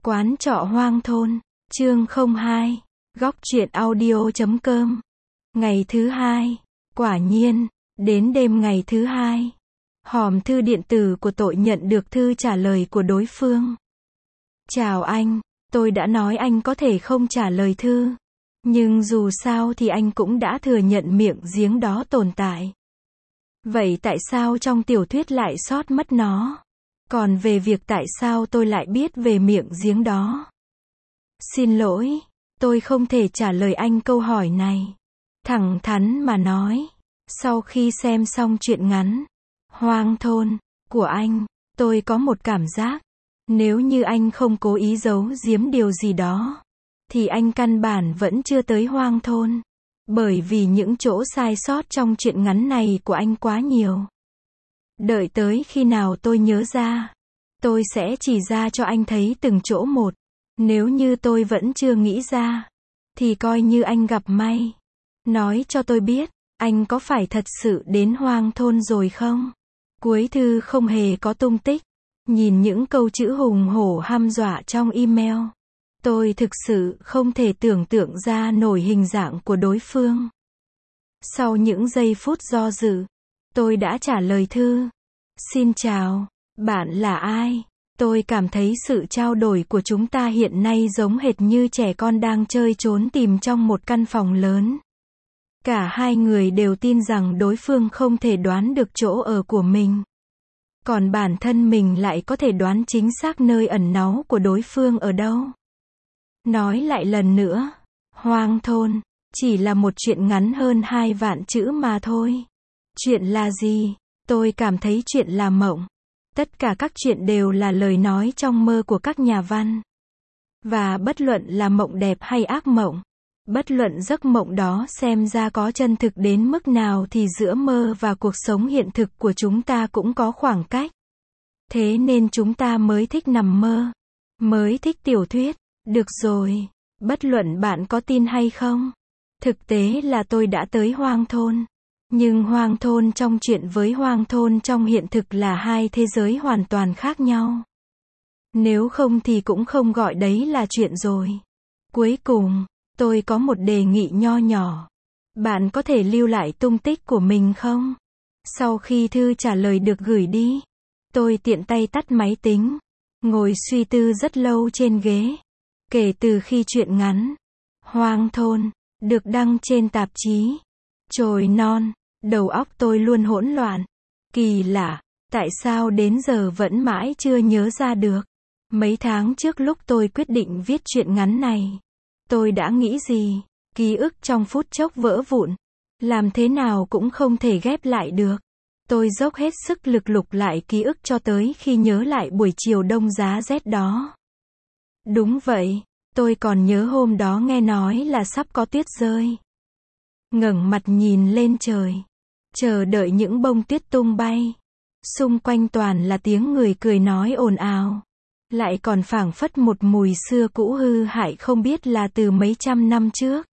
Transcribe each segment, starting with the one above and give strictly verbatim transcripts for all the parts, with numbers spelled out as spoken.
Quán trọ hoang thôn, chương không hai, góc truyện audio chấm com. Ngày thứ hai, quả nhiên, đến đêm ngày thứ hai, hòm thư điện tử của tội nhận được thư trả lời của đối phương. Chào anh, tôi đã nói anh có thể không trả lời thư, nhưng dù sao thì anh cũng đã thừa nhận miệng giếng đó tồn tại. Vậy tại sao trong tiểu thuyết lại sót mất nó? Còn về việc tại sao tôi lại biết về miệng giếng đó? Xin lỗi, tôi không thể trả lời anh câu hỏi này. Thẳng thắn mà nói, sau khi xem xong truyện ngắn Hoang thôn của anh, tôi có một cảm giác, nếu như anh không cố ý giấu giếm điều gì đó, thì anh căn bản vẫn chưa tới hoang thôn. Bởi vì những chỗ sai sót trong truyện ngắn này của anh quá nhiều. Đợi tới khi nào tôi nhớ ra, tôi sẽ chỉ ra cho anh thấy từng chỗ một. Nếu như tôi vẫn chưa nghĩ ra, thì coi như anh gặp may. Nói cho tôi biết, anh có phải thật sự đến hoang thôn rồi không? Cuối thư không hề có tung tích. Nhìn những câu chữ hùng hổ hăm dọa trong email, tôi thực sự không thể tưởng tượng ra nổi hình dạng của đối phương. Sau những giây phút do dự, tôi đã trả lời thư. Xin chào, bạn là ai? Tôi cảm thấy sự trao đổi của chúng ta hiện nay giống hệt như trẻ con đang chơi trốn tìm trong một căn phòng lớn. Cả hai người đều tin rằng đối phương không thể đoán được chỗ ở của mình. Còn bản thân mình lại có thể đoán chính xác nơi ẩn náu của đối phương ở đâu. Nói lại lần nữa, hoang thôn, chỉ là một chuyện ngắn hơn hai vạn chữ mà thôi. Chuyện là gì? Tôi cảm thấy chuyện là mộng. Tất cả các chuyện đều là lời nói trong mơ của các nhà văn. Và bất luận là mộng đẹp hay ác mộng, bất luận giấc mộng đó xem ra có chân thực đến mức nào thì giữa mơ và cuộc sống hiện thực của chúng ta cũng có khoảng cách. Thế nên chúng ta mới thích nằm mơ, mới thích tiểu thuyết. Được rồi, bất luận bạn có tin hay không, thực tế là tôi đã tới hoang thôn. Nhưng hoang thôn trong truyện với hoang thôn trong hiện thực là hai thế giới hoàn toàn khác nhau. Nếu không thì cũng không gọi đấy là chuyện rồi. Cuối cùng, tôi có một đề nghị nho nhỏ. Bạn có thể lưu lại tung tích của mình không? Sau khi thư trả lời được gửi đi, tôi tiện tay tắt máy tính, ngồi suy tư rất lâu trên ghế. Kể từ khi truyện ngắn Hoang thôn được đăng trên tạp chí Chồi Non, đầu óc tôi luôn hỗn loạn. Kỳ lạ, tại sao đến giờ vẫn mãi chưa nhớ ra được. Mấy tháng trước lúc tôi quyết định viết truyện ngắn này, tôi đã nghĩ gì? Ký ức trong phút chốc vỡ vụn, làm thế nào cũng không thể ghép lại được. Tôi dốc hết sức lực lục lại ký ức cho tới khi nhớ lại buổi chiều đông giá rét đó. Đúng vậy, tôi còn nhớ hôm đó nghe nói là sắp có tuyết rơi. Ngẩng mặt nhìn lên trời, chờ đợi những bông tuyết tung bay. Xung quanh toàn là tiếng người cười nói ồn ào. Lại còn phảng phất một mùi xưa cũ hư hại không biết là từ mấy trăm năm trước.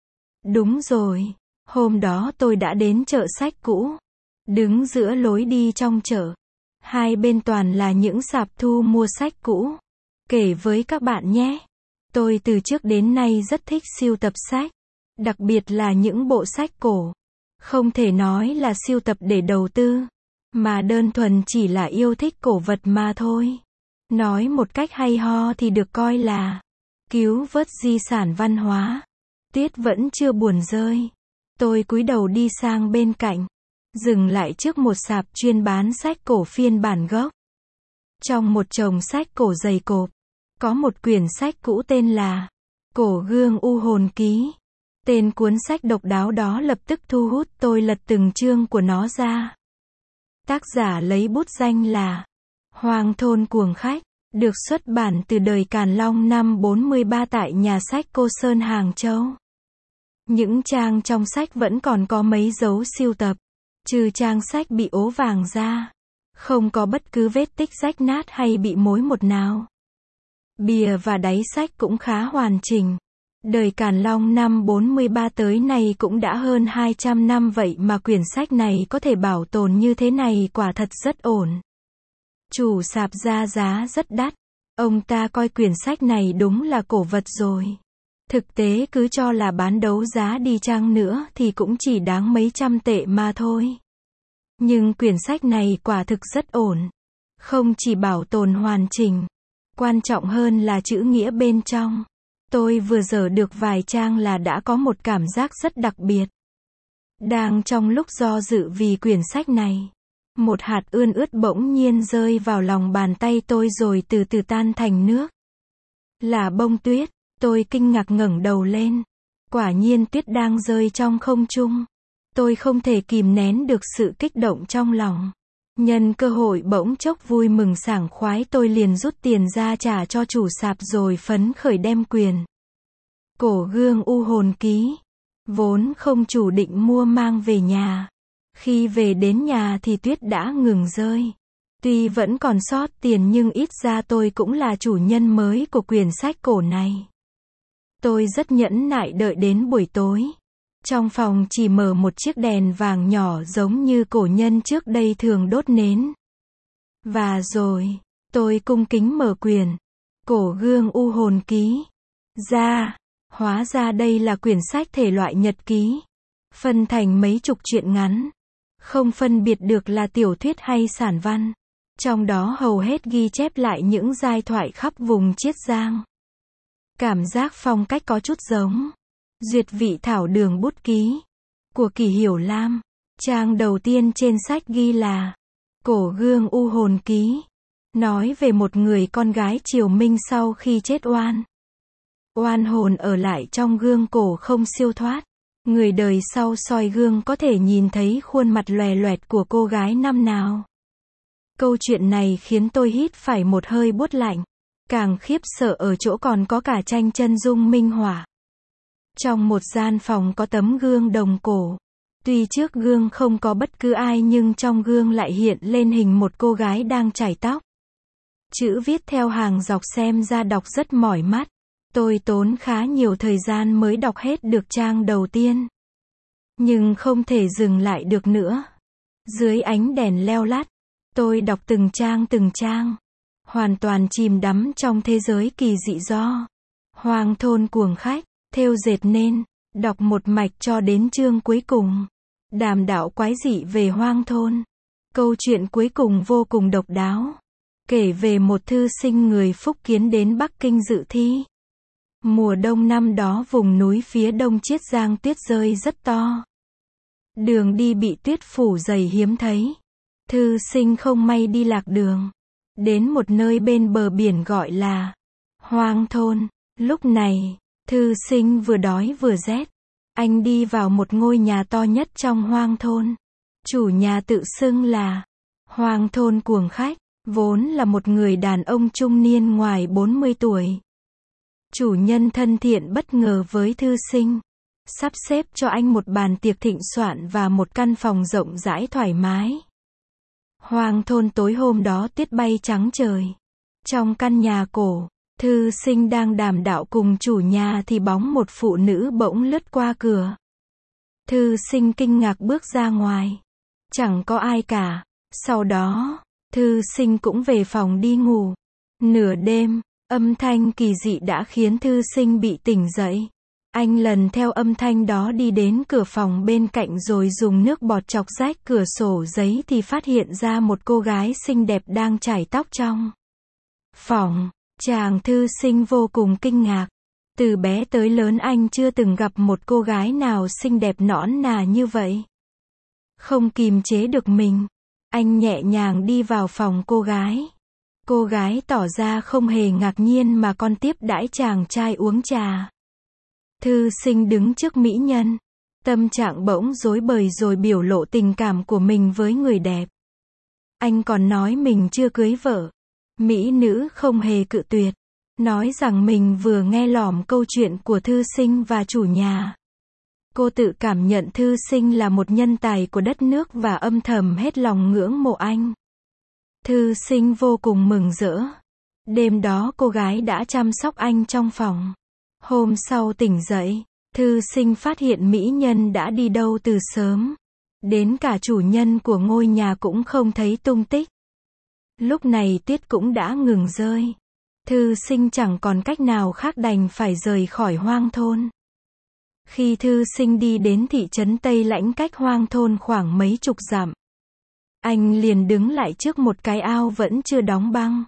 Đúng rồi, hôm đó tôi đã đến chợ sách cũ. Đứng giữa lối đi trong chợ, hai bên toàn là những sạp thu mua sách cũ. Kể với các bạn nhé, tôi từ trước đến nay rất thích sưu tập sách, đặc biệt là những bộ sách cổ. Không thể nói là sưu tập để đầu tư, mà đơn thuần chỉ là yêu thích cổ vật mà thôi. Nói một cách hay ho thì được coi là cứu vớt di sản văn hóa. Tuyết vẫn chưa buồn rơi. Tôi cúi đầu đi sang bên cạnh, dừng lại trước một sạp chuyên bán sách cổ phiên bản gốc. Trong một chồng sách cổ dày cộp, có một quyển sách cũ tên là Cổ Gương U Hồn Ký. Tên cuốn sách độc đáo đó lập tức thu hút tôi, lật từng chương của nó ra. Tác giả lấy bút danh là Hoang thôn cuồng khách, được xuất bản từ đời Càn Long năm bốn mươi ba tại nhà sách Cô Sơn Hàng Châu. Những trang trong sách vẫn còn có mấy dấu sưu tập, trừ trang sách bị ố vàng ra. Không có bất cứ vết tích rách nát hay bị mối một nào. Bìa và đáy sách cũng khá hoàn chỉnh. Đời Càn Long năm bốn mươi ba tới nay cũng đã hơn hai trăm năm vậy mà quyển sách này có thể bảo tồn như thế này quả thật rất ổn. Chủ sạp ra giá rất đắt. Ông ta coi quyển sách này đúng là cổ vật rồi. Thực tế cứ cho là bán đấu giá đi chăng nữa thì cũng chỉ đáng mấy trăm tệ mà thôi. Nhưng quyển sách này quả thực rất ổn. Không chỉ bảo tồn hoàn chỉnh, quan trọng hơn là chữ nghĩa bên trong. Tôi vừa dở được vài trang là đã có một cảm giác rất đặc biệt. Đang trong lúc do dự vì quyển sách này, một hạt ươn ướt bỗng nhiên rơi vào lòng bàn tay tôi rồi từ từ tan thành nước. Là bông tuyết. Tôi kinh ngạc ngẩng đầu lên. Quả nhiên tuyết đang rơi trong không trung. Tôi không thể kìm nén được sự kích động trong lòng. Nhân cơ hội bỗng chốc vui mừng sảng khoái, tôi liền rút tiền ra trả cho chủ sạp rồi phấn khởi đem quyền Cổ Gương U Hồn ký. Vốn không chủ định mua mang về nhà. Khi về đến nhà thì tuyết đã ngừng rơi. Tuy vẫn còn sót tiền nhưng ít ra tôi cũng là chủ nhân mới của quyển sách cổ này. Tôi rất nhẫn nại đợi đến buổi tối. Trong phòng chỉ mở một chiếc đèn vàng nhỏ giống như cổ nhân trước đây thường đốt nến. Và rồi, tôi cung kính mở quyển Cổ Gương U Hồn ký ra. Hóa ra đây là quyển sách thể loại nhật ký. Phân thành mấy chục truyện ngắn. Không phân biệt được là tiểu thuyết hay sản văn. Trong đó hầu hết ghi chép lại những giai thoại khắp vùng Chiết Giang. Cảm giác phong cách có chút giống Duyệt Vị Thảo Đường Bút Ký của Kỷ Hiểu Lam. Trang đầu tiên trên sách ghi là Cổ Gương U Hồn ký, nói về một người con gái triều Minh sau khi chết oan. Oan hồn ở lại trong gương cổ không siêu thoát. Người đời sau soi gương có thể nhìn thấy khuôn mặt lòe loẹt của cô gái năm nào. Câu chuyện này khiến tôi hít phải một hơi buốt lạnh. Càng khiếp sợ ở chỗ còn có cả tranh chân dung minh họa. Trong một gian phòng có tấm gương đồng cổ. Tuy trước gương không có bất cứ ai nhưng trong gương lại hiện lên hình một cô gái đang chải tóc. Chữ viết theo hàng dọc xem ra đọc rất mỏi mắt. Tôi tốn khá nhiều thời gian mới đọc hết được trang đầu tiên. Nhưng không thể dừng lại được nữa. Dưới ánh đèn leo lắt, tôi đọc từng trang từng trang. Hoàn toàn chìm đắm trong thế giới kỳ dị do Hoang thôn cuồng khách, thêu dệt nên, đọc một mạch cho đến chương cuối cùng. Đàm đạo quái dị về hoang thôn. Câu chuyện cuối cùng vô cùng độc đáo. Kể về một thư sinh người Phúc Kiến đến Bắc Kinh dự thi. Mùa đông năm đó vùng núi phía đông Chiết Giang tuyết rơi rất to. Đường đi bị tuyết phủ dày hiếm thấy. Thư sinh không may đi lạc đường. Đến một nơi bên bờ biển gọi là Hoang thôn. Lúc này, thư sinh vừa đói vừa rét. Anh đi vào một ngôi nhà to nhất trong hoang thôn. Chủ nhà tự xưng là Hoang thôn cuồng khách, vốn là một người đàn ông trung niên ngoài bốn mươi tuổi. Chủ nhân thân thiện bất ngờ với thư sinh. Sắp xếp cho anh một bàn tiệc thịnh soạn và một căn phòng rộng rãi thoải mái. Hoang thôn tối hôm đó tuyết bay trắng trời. Trong căn nhà cổ, thư sinh đang đàm đạo cùng chủ nhà thì bóng một phụ nữ bỗng lướt qua cửa. Thư sinh kinh ngạc bước ra ngoài. Chẳng có ai cả. Sau đó, thư sinh cũng về phòng đi ngủ. Nửa đêm, âm thanh kỳ dị đã khiến thư sinh bị tỉnh dậy. Anh lần theo âm thanh đó đi đến cửa phòng bên cạnh rồi dùng nước bọt chọc rách cửa sổ giấy thì phát hiện ra một cô gái xinh đẹp đang chải tóc trong phòng. Chàng thư sinh vô cùng kinh ngạc. Từ bé tới lớn anh chưa từng gặp một cô gái nào xinh đẹp nõn nà như vậy. Không kìm chế được mình, anh nhẹ nhàng đi vào phòng cô gái. Cô gái tỏ ra không hề ngạc nhiên mà còn tiếp đãi chàng trai uống trà. Thư sinh đứng trước mỹ nhân. Tâm trạng bỗng rối bời rồi biểu lộ tình cảm của mình với người đẹp. Anh còn nói mình chưa cưới vợ. Mỹ nữ không hề cự tuyệt. Nói rằng mình vừa nghe lỏm câu chuyện của thư sinh và chủ nhà. Cô tự cảm nhận thư sinh là một nhân tài của đất nước và âm thầm hết lòng ngưỡng mộ anh. Thư sinh vô cùng mừng rỡ. Đêm đó cô gái đã chăm sóc anh trong phòng. Hôm sau tỉnh dậy, thư sinh phát hiện mỹ nhân đã đi đâu từ sớm. Đến cả chủ nhân của ngôi nhà cũng không thấy tung tích. Lúc này tuyết cũng đã ngừng rơi. Thư sinh chẳng còn cách nào khác đành phải rời khỏi hoang thôn. Khi thư sinh đi đến thị trấn Tây Lãnh cách hoang thôn khoảng mấy chục dặm, anh liền đứng lại trước một cái ao vẫn chưa đóng băng.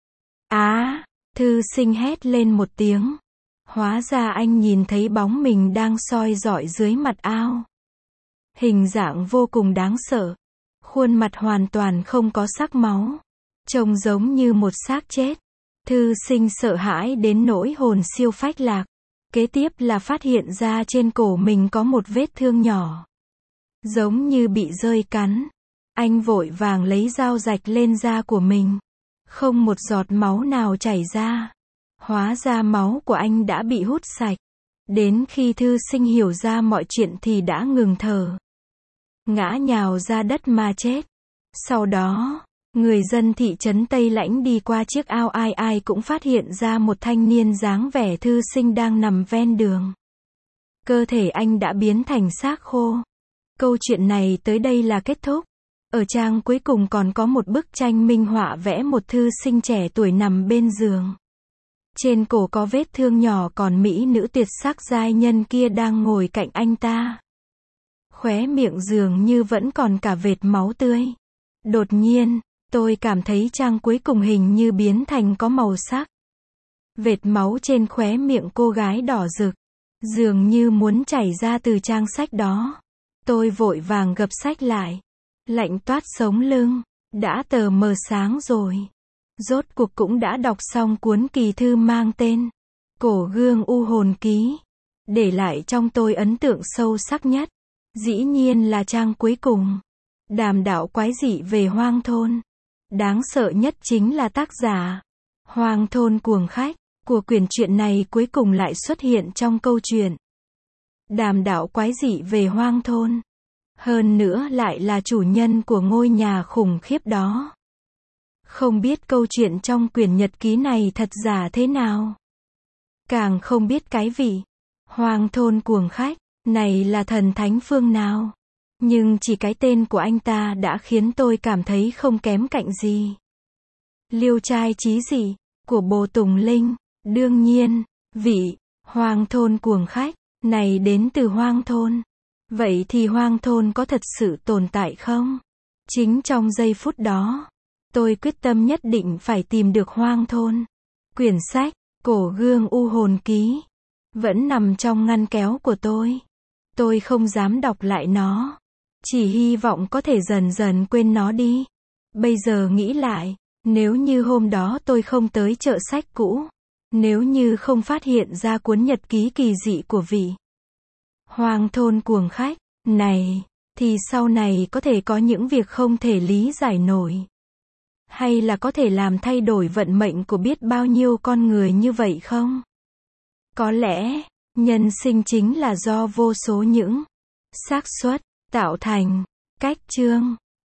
Á, thư sinh hét lên một tiếng. Hóa ra anh nhìn thấy bóng mình đang soi rọi dưới mặt ao. Hình dạng vô cùng đáng sợ. Khuôn mặt hoàn toàn không có sắc máu. Trông giống như một xác chết. Thư sinh sợ hãi đến nỗi hồn siêu phách lạc. Kế tiếp là phát hiện ra trên cổ mình có một vết thương nhỏ. Giống như bị rơi cắn. Anh vội vàng lấy dao rạch lên da của mình. Không một giọt máu nào chảy ra. Hóa ra máu của anh đã bị hút sạch. Đến khi thư sinh hiểu ra mọi chuyện thì đã ngừng thở. Ngã nhào ra đất mà chết. Sau đó, người dân thị trấn Tây Lãnh đi qua chiếc ao ai ai cũng phát hiện ra một thanh niên dáng vẻ thư sinh đang nằm ven đường. Cơ thể anh đã biến thành xác khô. Câu chuyện này tới đây là kết thúc. Ở trang cuối cùng còn có một bức tranh minh họa vẽ một thư sinh trẻ tuổi nằm bên giường. Trên cổ có vết thương nhỏ còn mỹ nữ tuyệt sắc giai nhân kia đang ngồi cạnh anh ta. Khóe miệng dường như vẫn còn cả vệt máu tươi. Đột nhiên, tôi cảm thấy trang cuối cùng hình như biến thành có màu sắc. Vệt máu trên khóe miệng cô gái đỏ rực. Dường như muốn chảy ra từ trang sách đó. Tôi vội vàng gập sách lại. Lạnh toát sống lưng. Đã tờ mờ sáng rồi. Rốt cuộc cũng đã đọc xong cuốn kỳ thư mang tên Cổ Gương U Hồn Ký. Để lại trong tôi ấn tượng sâu sắc nhất. Dĩ nhiên là trang cuối cùng. Đàm đạo quái dị về hoang thôn. Đáng sợ nhất chính là tác giả Hoang thôn cuồng khách của quyển truyện này cuối cùng lại xuất hiện trong câu chuyện. Đàm đạo quái dị về hoang thôn. Hơn nữa lại là chủ nhân của ngôi nhà khủng khiếp đó. Không biết câu chuyện trong quyển nhật ký này thật giả thế nào. Càng không biết cái vị Hoang thôn cuồng khách này là thần thánh phương nào. Nhưng chỉ cái tên của anh ta đã khiến tôi cảm thấy không kém cạnh gì. Liêu trai chí dị của Bồ Tùng Linh. Đương nhiên, vị Hoang thôn cuồng khách này đến từ hoang thôn. Vậy thì hoang thôn có thật sự tồn tại không? Chính trong giây phút đó, tôi quyết tâm nhất định phải tìm được hoang thôn. Quyển sách Cổ Gương U Hồn Ký vẫn nằm trong ngăn kéo của tôi. Tôi không dám đọc lại nó. Chỉ hy vọng có thể dần dần quên nó đi. Bây giờ nghĩ lại, nếu như hôm đó tôi không tới chợ sách cũ, nếu như không phát hiện ra cuốn nhật ký kỳ dị của vị Hoang thôn cuồng khách này, thì sau này có thể có những việc không thể lý giải nổi. Hay là có thể làm thay đổi vận mệnh của biết bao nhiêu con người như vậy không? Có lẽ, nhân sinh chính là do vô số những xác suất tạo thành. Cách chương